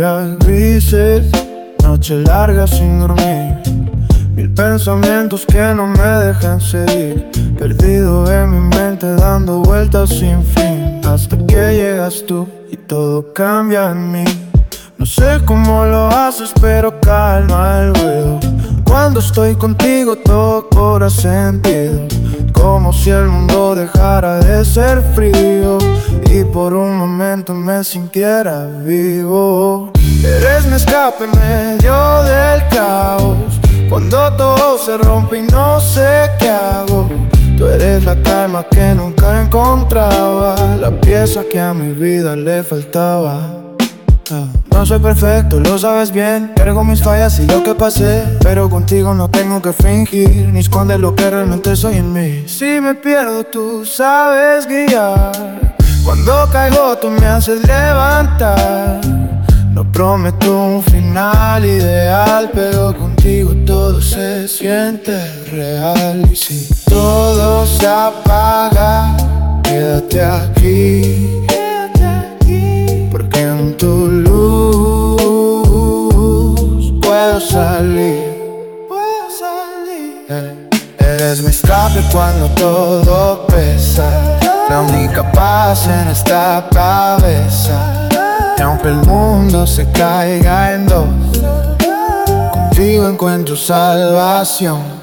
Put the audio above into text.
días grises, noche larga sin dormir, mil pensamientos que no me dejan seguir, perdido en mi mente dando vueltas sin fin, hasta que llegas tú y todo cambia en mí. No sé cómo lo haces, pero calma el ruido. Cuando estoy contigo todo cobra sentido, como si el mundo dejara de ser frío y por un momento me sintiera vivo. Eres mi escape en medio del caos, cuando todo se rompe y no sé qué hago. Tú eres la calma que nunca encontraba, la pieza que a mi vida le faltaba. No soy perfecto, lo sabes bien, cargo mis fallas y lo que pasé, pero contigo no tengo que fingir ni esconder lo que realmente soy en mí. Si me pierdo tú sabes guiar, cuando caigo tú me haces levantar. No prometo un final ideal, pero contigo todo se siente real. Y si todo se apaga, quédate aquí, porque en tu luz puedo salir. Eres mi escape cuando todo pesa, la única paz en esta cabeza. Y aunque el mundo se caiga en dos, contigo encuentro salvación.